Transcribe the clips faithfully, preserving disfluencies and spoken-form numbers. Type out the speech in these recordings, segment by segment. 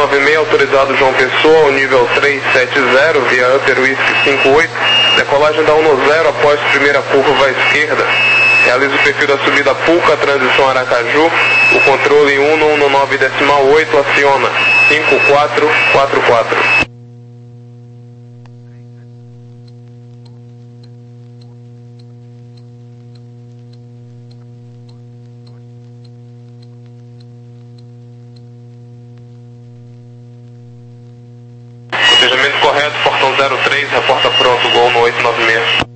nove seis, autorizado João Pessoa, ao nível trezentos e setenta, via Upper Whisky cinquenta e oito, decolagem da um zero após primeira curva à esquerda. Realiza o perfil da subida Puca, transição Aracaju, o controle um um nove decimal oito aciona cinco quatro quatro quatro. Cotejamento correto, portão zero três, reporta pronto, Gol no oito nove seis.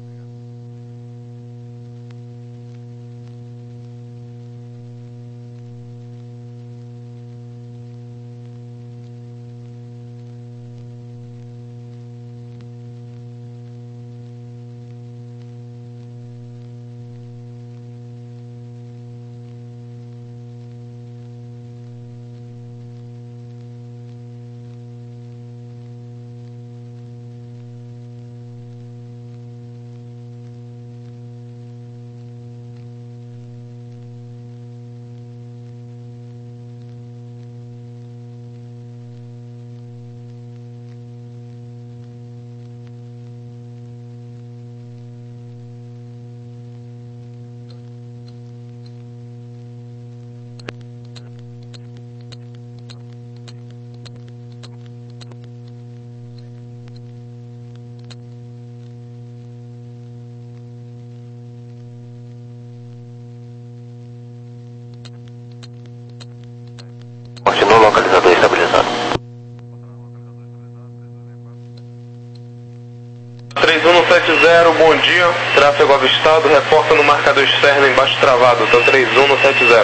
Continua o localizador estabilizado. três um sete zero, bom dia, tráfego avistado, reporta no marcador externo embaixo travado, então três um sete zero.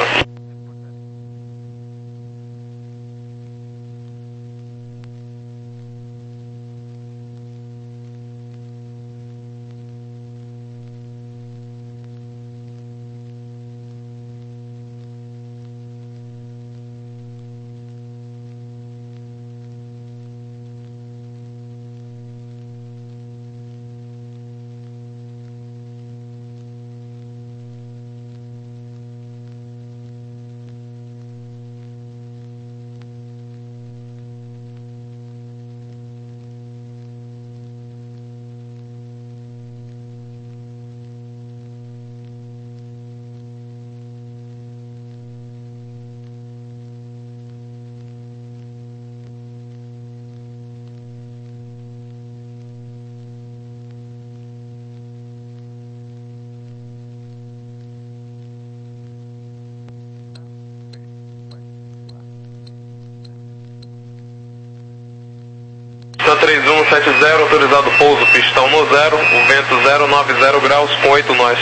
três um sete zero, autorizado pouso, pistão no zero, o vento zero nove zero graus com oito nós.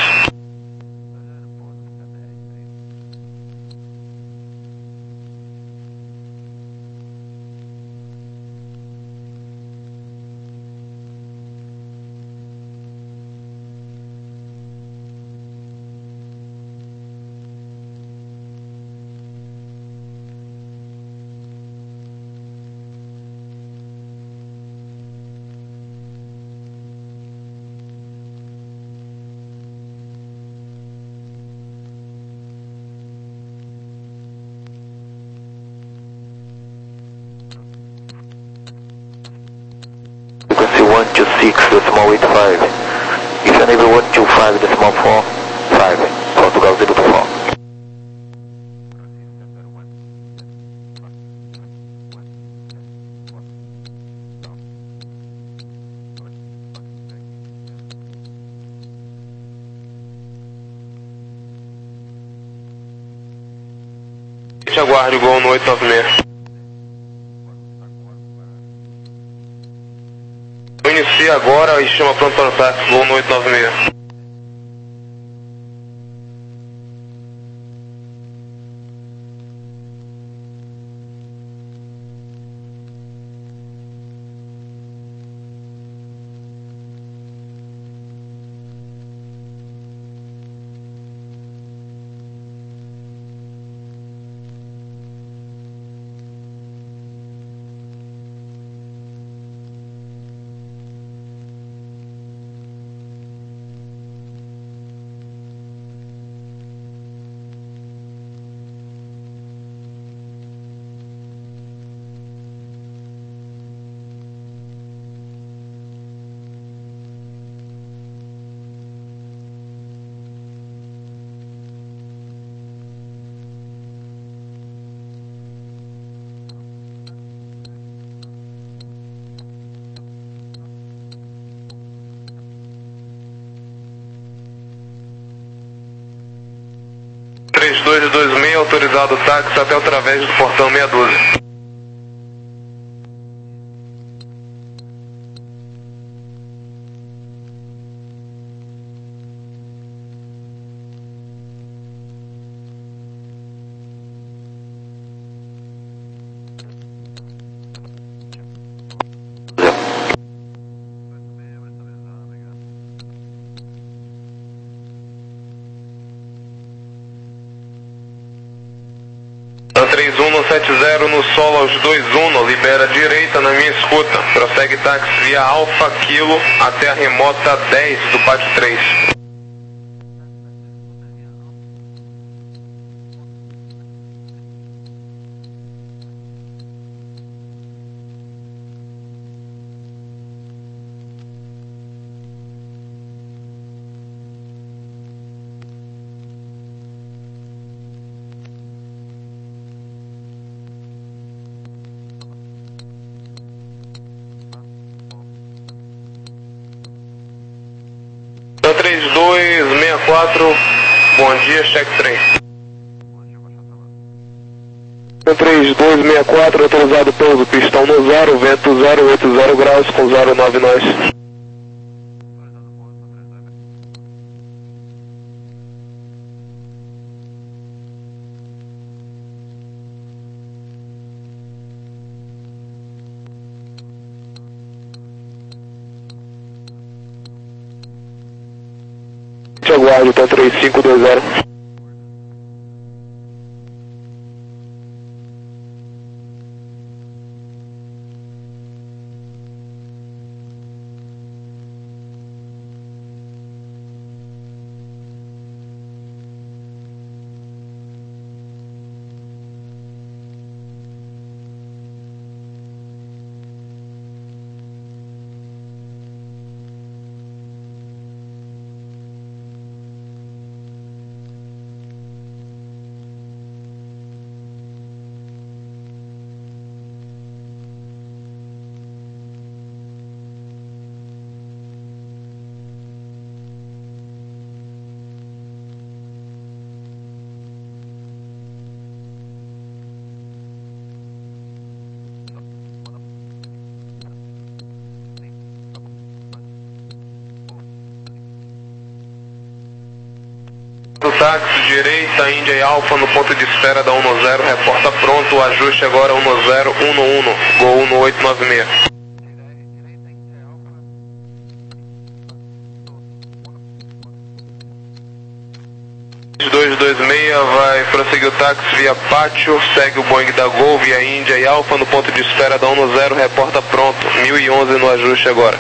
one two six decimal eight five. If enable one two five decimal four five. Portugal zero two four. Aguarde o Gol no oito nove seis. Inicia agora e chama pronto para o táxi, Gol no oito nove seis. dois seis, autorizado o táxi até o través do portão meia dúzia. três um sete zero no solo aos dois um, libera direita na minha escuta. Prossegue táxi via Alfa Kilo até a remota dez do pátio três. três dois seis quatro, bom dia, cheque trem. três dois seis quatro, autorizado pouso, pistão no zero, vento zero oito zero graus com zero nove nós. Te aguarde, tá três cinco dois zero. Táxi, direita, Índia e Alfa no ponto de espera da um zero, reporta pronto, o ajuste agora um zero um um, Gol um oito nove seis. dois dois seis vai prosseguir o táxi via Pátio, segue o Boeing da Gol via Índia e Alfa no ponto de espera da um zero, reporta pronto, mil e onze no ajuste agora.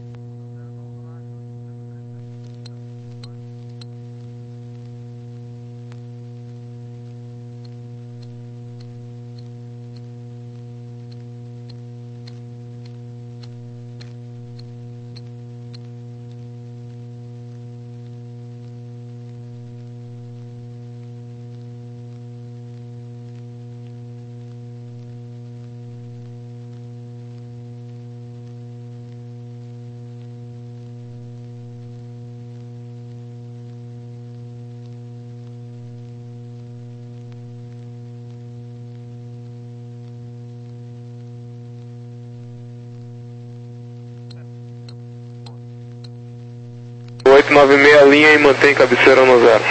oito nove seis, linha e mantém cabeceira no zero.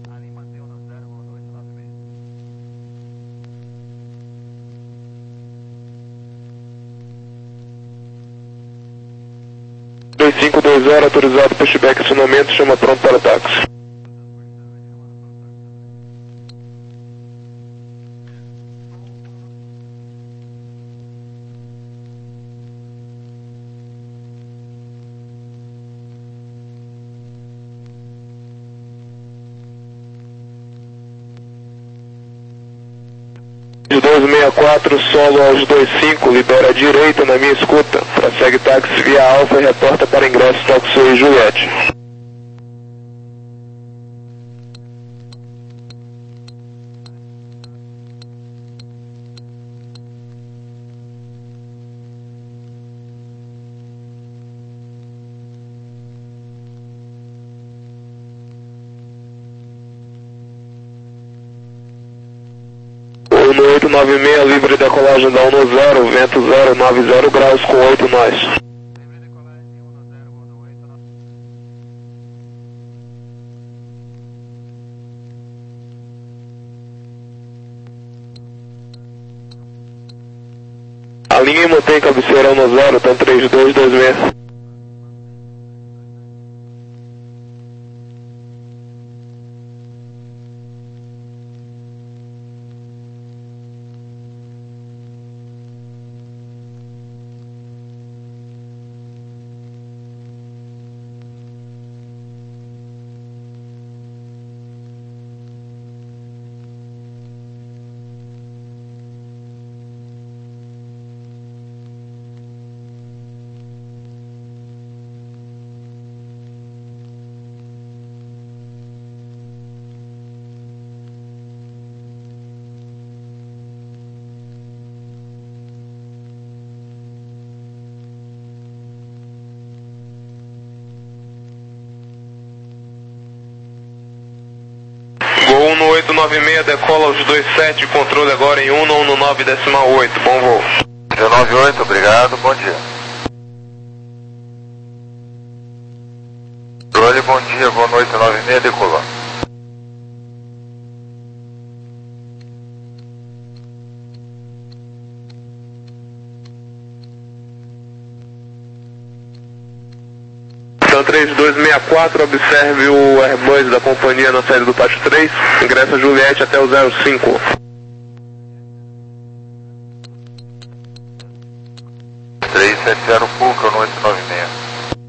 dois cinco dois zero, autorizado pushback, acionamento, chama pronto para táxi. dois seis quatro, solo aos dois cinco, libera a direita na minha escuta. Prossegue táxi via Alfa e reporta para ingresso táxi e Juliette. no oito nove seis, livre decolagem da um no zero, vento zero nove zero graus com oito nós. A linha e mantém cabeceira um no zero, então três dois dois seis. Gol no oito nove seis, decola os dois sete, controle agora em um no nove decimal oito, bom voo. nove oito, obrigado, bom dia. Controle, bom dia, boa noite, nove seis, decolou. Então três dois seis quatro, observe o Airbus da companhia na saída do pátio três, ingressa Juliette até o zero cinco. três sete zero Puca no oito nove seis.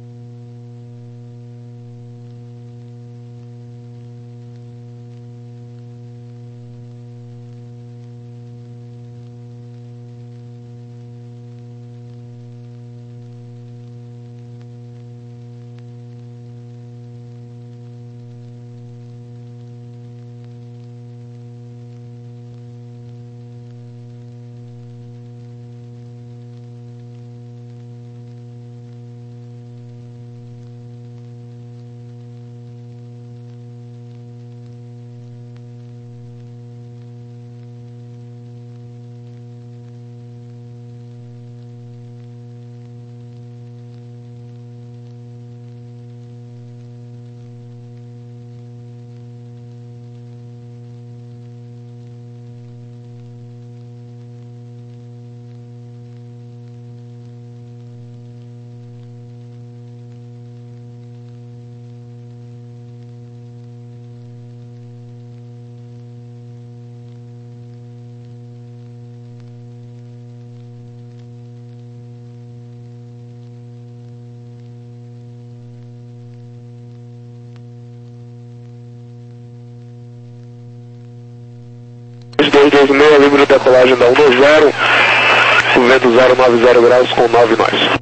dois dois seis, livre decolagem da um no zero, vento zero nove zero graus com nove nós.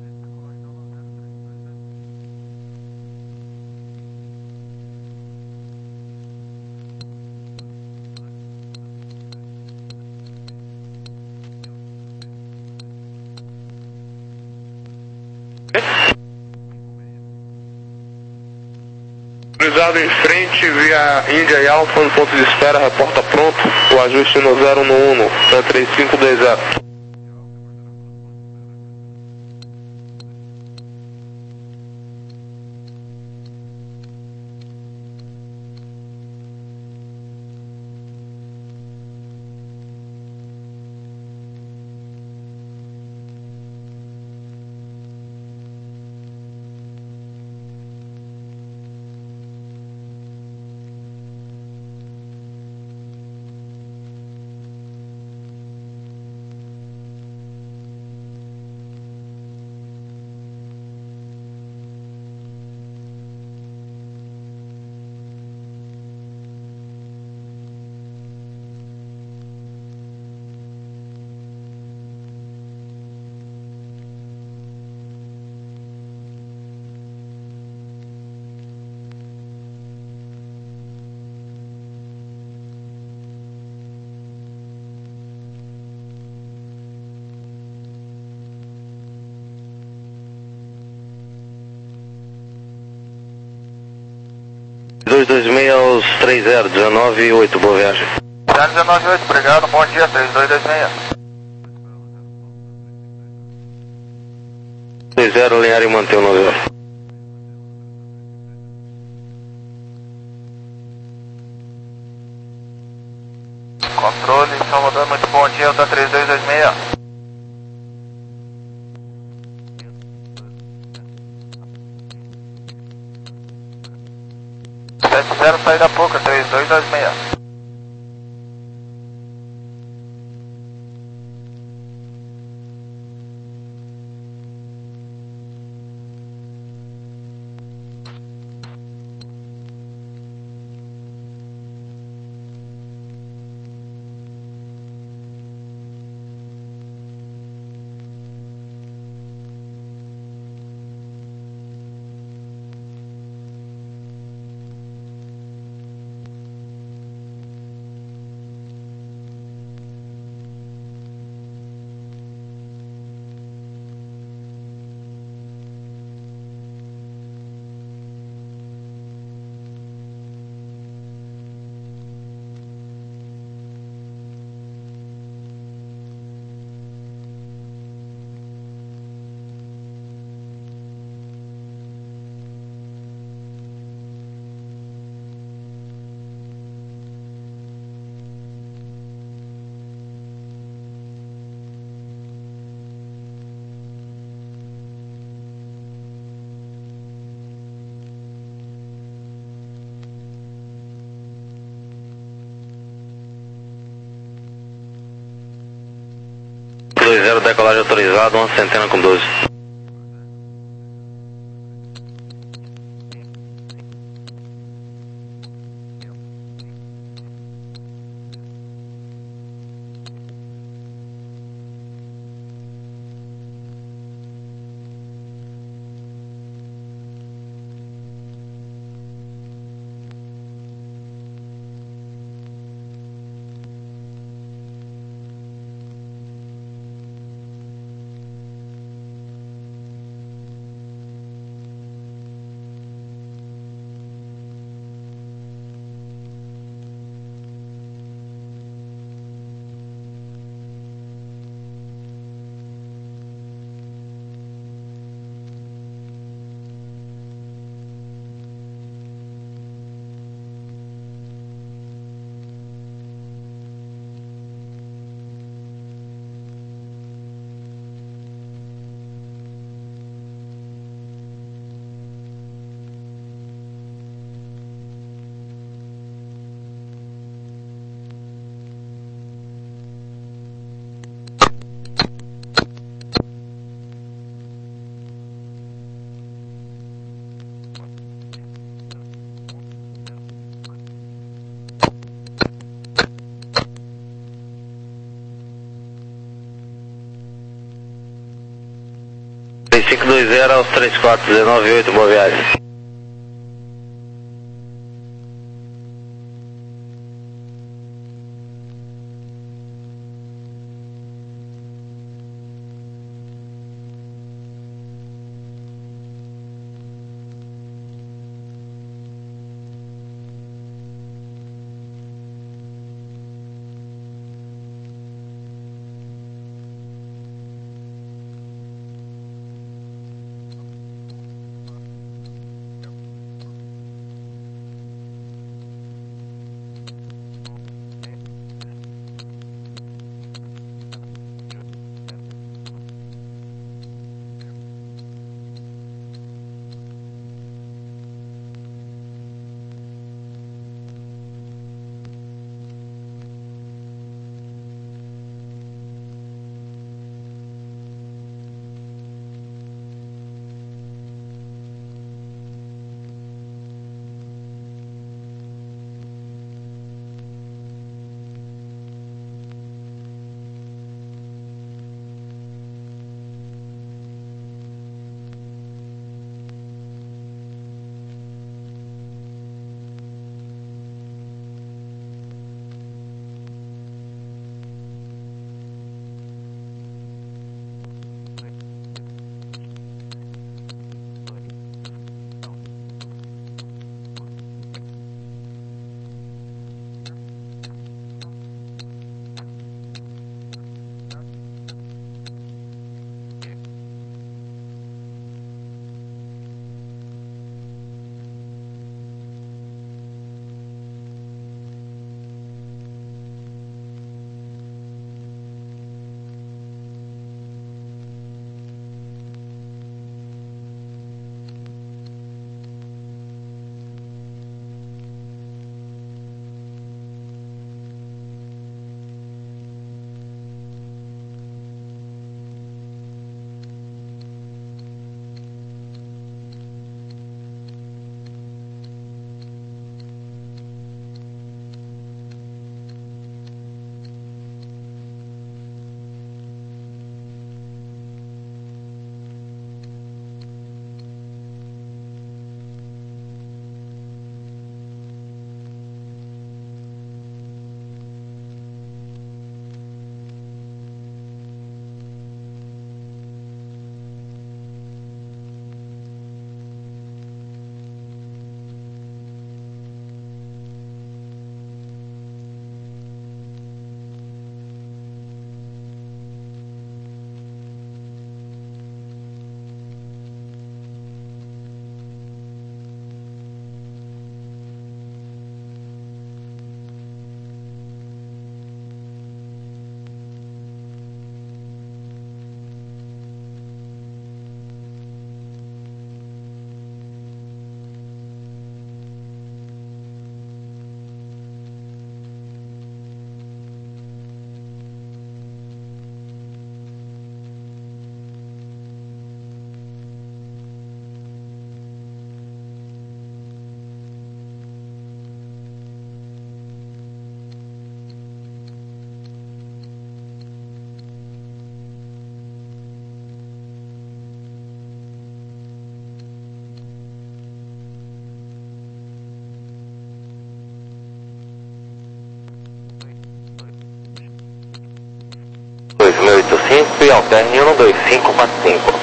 Cruzado em frente via Índia e Alfa no ponto de espera, reporta pronto, o ajuste no zero no um, no três cinco dois zero. dois dois seis aos três zero, dezenove e oito, boa viagem. Charlie dezenove oito, obrigado, bom dia, três dois dois seis. dois zero, alinhar e manter o nove zero. Controle, Salvador, muito bom dia, Delta três dois dois seis. sete zero, saída pouca, três dois dois seis. dois zero, decolagem autorizada, uma centena com doze. cinco dois zero aos três quatro, dezenove oito, boa viagem. cinco e alterne um dois cinco quatro cinco.